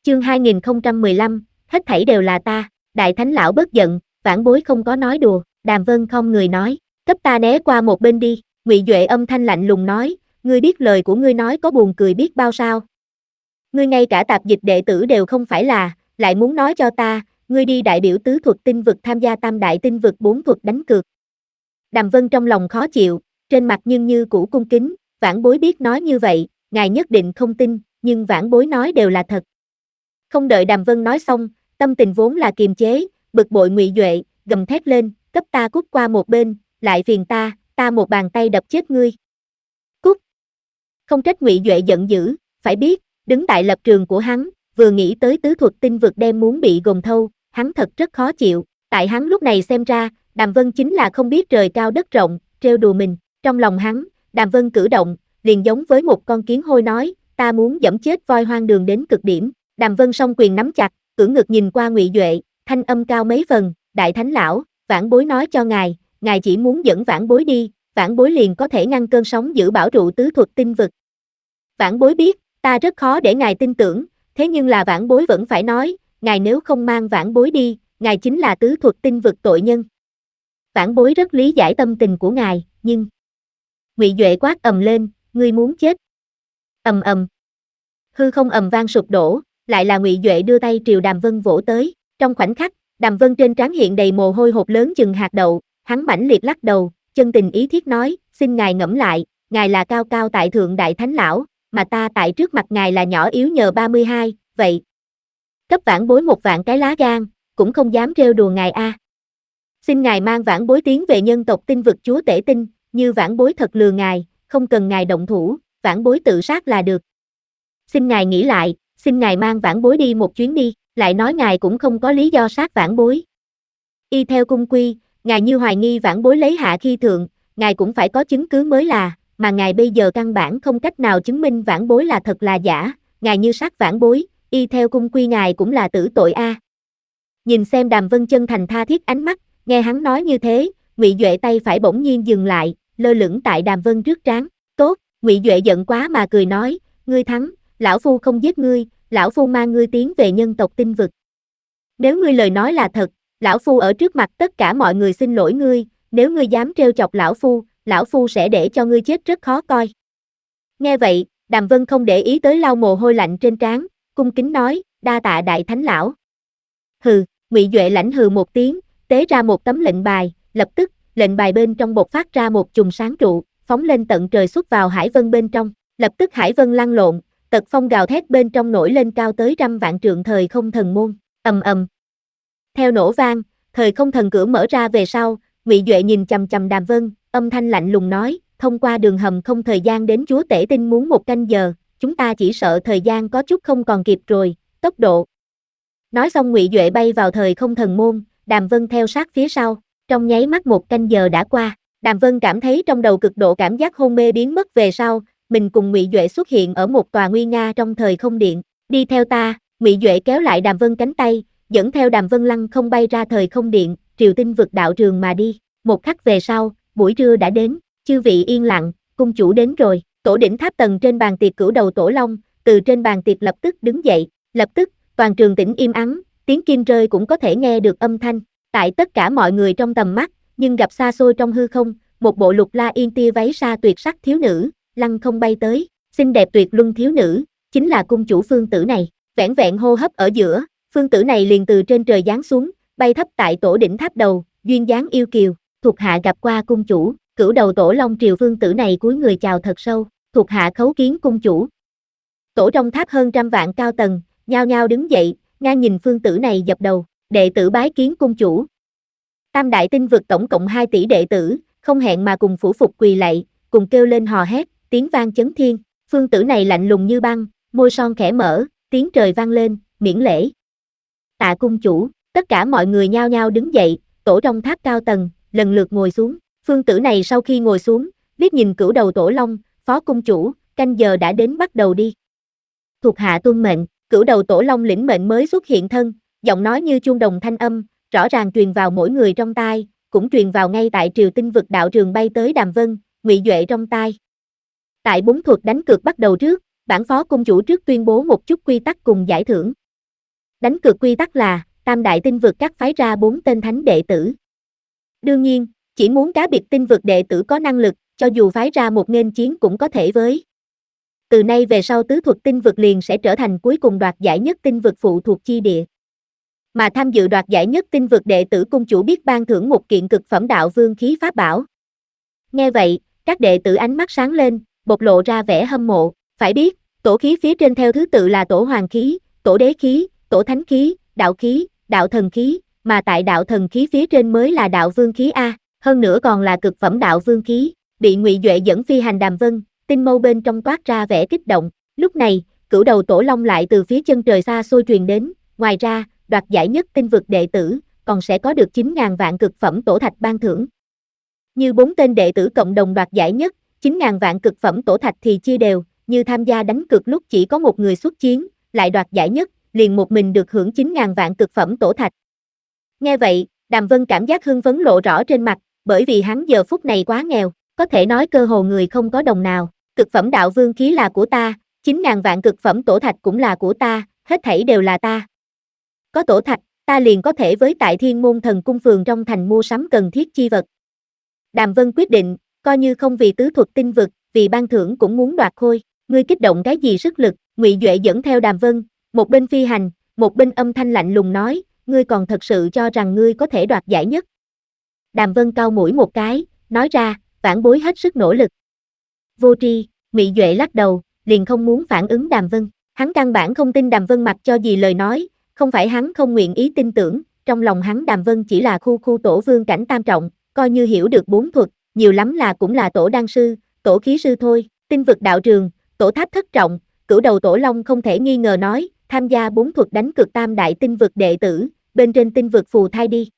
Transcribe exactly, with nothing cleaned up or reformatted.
Chương hai nghìn không trăm mười lăm, hết thảy đều là ta. Đại thánh lão bớt giận, vãn bối không có nói đùa. Đàm Vân không người nói, cấp ta né qua một bên đi. Ngụy Duệ âm thanh lạnh lùng nói, ngươi biết lời của ngươi nói có buồn cười biết bao sao? Ngươi ngay cả tạp dịch đệ tử đều không phải là, lại muốn nói cho ta, ngươi đi đại biểu tứ thuật tinh vực tham gia tam đại tinh vực bốn thuật đánh cược. Đàm Vân trong lòng khó chịu, trên mặt nhưng như cũ cung kính, vãn bối biết nói như vậy, ngài nhất định không tin, nhưng vãn bối nói đều là thật. Không đợi Đàm Vân nói xong, tâm tình vốn là kiềm chế, bực bội Ngụy Duệ, gầm thét lên, cấp ta cút qua một bên, lại phiền ta, ta một bàn tay đập chết ngươi. Cút! Không trách Ngụy Duệ giận dữ, phải biết, đứng tại lập trường của hắn, vừa nghĩ tới tứ thuật tinh vực đem muốn bị gồng thâu, hắn thật rất khó chịu, tại hắn lúc này xem ra, Đàm Vân chính là không biết trời cao đất rộng, trêu đùa mình, trong lòng hắn, Đàm Vân cử động, liền giống với một con kiến hôi nói, ta muốn dẫm chết voi hoang đường đến cực điểm. Đàm Vân song quyền nắm chặt, cưỡng ngực nhìn qua Ngụy Duệ, thanh âm cao mấy phần, đại thánh lão, vãn bối nói cho ngài, ngài chỉ muốn dẫn vãn bối đi, vãn bối liền có thể ngăn cơn sóng giữ bảo trụ tứ thuật tinh vực. Vãn bối biết, ta rất khó để ngài tin tưởng, thế nhưng là vãn bối vẫn phải nói, ngài nếu không mang vãn bối đi, ngài chính là tứ thuật tinh vực tội nhân. Vãn bối rất lý giải tâm tình của ngài, nhưng... Ngụy Duệ quát ầm lên, ngươi muốn chết. Ầm ầm. Hư không ầm vang sụp đổ, lại là Ngụy Duệ đưa tay triều Đàm Vân vỗ tới, trong khoảnh khắc, Đàm Vân trên trán hiện đầy mồ hôi hột lớn chừng hạt đậu, hắn mãnh liệt lắc đầu, chân tình ý thiết nói, xin ngài ngẫm lại, ngài là cao cao tại thượng đại thánh lão, mà ta tại trước mặt ngài là nhỏ yếu nhờ ba mươi hai, vậy cấp vãn bối một vạn cái lá gan, cũng không dám trêu đùa ngài a. Xin ngài mang vãn bối tiến về nhân tộc tinh vực chúa tể tinh, như vãn bối thật lừa ngài, không cần ngài động thủ, vãn bối tự sát là được. Xin ngài nghĩ lại, xin ngài mang vãn bối đi một chuyến đi, lại nói ngài cũng không có lý do sát vãn bối. Y theo cung quy, ngài như hoài nghi vãn bối lấy hạ khi thượng, ngài cũng phải có chứng cứ mới là, mà ngài bây giờ căn bản không cách nào chứng minh vãn bối là thật là giả, ngài như sát vãn bối, y theo cung quy ngài cũng là tử tội a. Nhìn xem Đàm Vân chân thành tha thiết ánh mắt, nghe hắn nói như thế, Ngụy Duệ tay phải bỗng nhiên dừng lại, lơ lửng tại Đàm Vân trước trán. Tốt, Ngụy Duệ giận quá mà cười nói, ngươi thắng, lão phu không giết ngươi, lão phu mang ngươi tiến về nhân tộc tinh vực. Nếu ngươi lời nói là thật, lão phu ở trước mặt tất cả mọi người xin lỗi ngươi, nếu ngươi dám trêu chọc lão phu, lão phu sẽ để cho ngươi chết rất khó coi. Nghe vậy, Đàm Vân không để ý tới lau mồ hôi lạnh trên trán, cung kính nói, đa tạ đại thánh lão. Hừ, Ngụy Duệ lãnh hừ một tiếng, tế ra một tấm lệnh bài, lập tức, lệnh bài bên trong bộc phát ra một chùm sáng trụ, phóng lên tận trời xuất vào hải vân bên trong, lập tức hải vân lăn lộn, tật phong gào thét bên trong nổi lên cao tới trăm vạn trượng thời không thần môn, ầm ầm. Theo nổ vang, thời không thần cửa mở ra về sau, Ngụy Duệ nhìn chằm chằm Đàm Vân, âm thanh lạnh lùng nói, thông qua đường hầm không thời gian đến chúa tể tinh muốn một canh giờ, chúng ta chỉ sợ thời gian có chút không còn kịp rồi, tốc độ. Nói xong Ngụy Duệ bay vào thời không thần môn, Đàm Vân theo sát phía sau, trong nháy mắt một canh giờ đã qua, Đàm Vân cảm thấy trong đầu cực độ cảm giác hôn mê biến mất về sau, mình cùng Ngụy Duệ xuất hiện ở một tòa nguy nga trong thời không điện, đi theo ta, Ngụy Duệ kéo lại Đàm Vân cánh tay, dẫn theo Đàm Vân lăng không bay ra thời không điện, triều tinh vực đạo trường mà đi, một khắc về sau, buổi trưa đã đến, chư vị yên lặng, cung chủ đến rồi, tổ đỉnh tháp tầng trên bàn tiệc cửu đầu tổ long, từ trên bàn tiệc lập tức đứng dậy, lập tức, toàn trường tĩnh im ắng, tiếng kim rơi cũng có thể nghe được âm thanh, tại tất cả mọi người trong tầm mắt, nhưng gặp xa xôi trong hư không, một bộ lục la yên tia váy sa tuyệt sắc thiếu nữ, lăng không bay tới, xinh đẹp tuyệt luân thiếu nữ, chính là cung chủ phương tử này, vẻn vẹn hô hấp ở giữa, phương tử này liền từ trên trời giáng xuống, bay thấp tại tổ đỉnh tháp đầu, duyên dáng yêu kiều, thuộc hạ gặp qua cung chủ, cửu đầu tổ long triều phương tử này cúi người chào thật sâu, thuộc hạ khấu kiến cung chủ. Tổ trong tháp hơn trăm vạn cao tầng, nhao nhao đứng dậy, ngang nhìn phương tử này dập đầu, đệ tử bái kiến cung chủ. Tam đại tinh vực tổng cộng hai tỷ đệ tử, không hẹn mà cùng phủ phục quỳ lạy, cùng kêu lên hò hét, tiếng vang chấn thiên, phương tử này lạnh lùng như băng, môi son khẽ mở, tiếng trời vang lên, miễn lễ. Tạ cung chủ, tất cả mọi người nhao nhao đứng dậy, tổ trong tháp cao tầng, lần lượt ngồi xuống, phương tử này sau khi ngồi xuống, liếc nhìn cửu đầu tổ long, phó cung chủ, canh giờ đã đến bắt đầu đi. Thuộc hạ tuân mệnh, cửu đầu tổ long lĩnh mệnh mới xuất hiện thân, giọng nói như chuông đồng thanh âm, rõ ràng truyền vào mỗi người trong tai, cũng truyền vào ngay tại triều tinh vực đạo trường bay tới Đàm Vân, Ngụy Duệ trong tai. Tại bốn thuật đánh cược bắt đầu trước, bản phó cung chủ trước tuyên bố một chút quy tắc cùng giải thưởng. Đánh cược quy tắc là, tam đại tinh vực các phái ra bốn tên thánh đệ tử. Đương nhiên, chỉ muốn cá biệt tinh vực đệ tử có năng lực, cho dù phái ra một nghênh chiến cũng có thể với. Từ nay về sau tứ thuật tinh vực liền sẽ trở thành cuối cùng đoạt giải nhất tinh vực phụ thuộc chi địa. Mà tham dự đoạt giải nhất tinh vực đệ tử cung chủ biết ban thưởng một kiện cực phẩm đạo vương khí pháp bảo. Nghe vậy, các đệ tử ánh mắt sáng lên, bộc lộ ra vẻ hâm mộ, phải biết, tổ khí phía trên theo thứ tự là tổ hoàng khí, tổ đế khí, tổ thánh khí, đạo khí, đạo thần khí, mà tại đạo thần khí phía trên mới là đạo vương khí A, hơn nữa còn là cực phẩm đạo vương khí, bị Ngụy Duệ dẫn phi hành Đàm Vân, tinh mâu bên trong toát ra vẻ kích động, lúc này, cửu đầu tổ long lại từ phía chân trời xa xôi truyền đến, ngoài ra, đoạt giải nhất tinh vực đệ tử, còn sẽ có được chín ngàn vạn cực phẩm tổ thạch ban thưởng. Như bốn tên đệ tử cộng đồng đoạt giải nhất, chín ngàn vạn cực phẩm tổ thạch thì chia đều, như tham gia đánh cược lúc chỉ có một người xuất chiến, lại đoạt giải nhất, liền một mình được hưởng chín ngàn vạn cực phẩm tổ thạch. Nghe vậy, Đàm Vân cảm giác hưng phấn lộ rõ trên mặt, bởi vì hắn giờ phút này quá nghèo, có thể nói cơ hồ người không có đồng nào, cực phẩm đạo vương khí là của ta, chín ngàn vạn cực phẩm tổ thạch cũng là của ta, hết thảy đều là ta. Có tổ thạch, ta liền có thể với tại Thiên Môn Thần Cung phường trong thành mua sắm cần thiết chi vật. Đàm Vân quyết định, coi như không vì tứ thuật tinh vực, vì ban thưởng cũng muốn đoạt khôi, ngươi kích động cái gì sức lực, Ngụy Duệ dẫn theo Đàm Vân, một bên phi hành, một bên âm thanh lạnh lùng nói, ngươi còn thật sự cho rằng ngươi có thể đoạt giải nhất. Đàm Vân cau mũi một cái, nói ra, vãn bối hết sức nỗ lực. Vô tri, Ngụy Duệ lắc đầu, liền không muốn phản ứng Đàm Vân, hắn căn bản không tin Đàm Vân mặc cho gì lời nói, không phải hắn không nguyện ý tin tưởng, trong lòng hắn Đàm Vân chỉ là khu khu tổ vương cảnh tam trọng, coi như hiểu được bốn thuật, nhiều lắm là cũng là tổ đan sư, tổ khí sư thôi, tinh vực đạo trường, tổ tháp thất trọng, cửu đầu tổ long không thể nghi ngờ nói, tham gia bốn thuật đánh cược tam đại tinh vực đệ tử, bên trên tinh vực phù thai đi.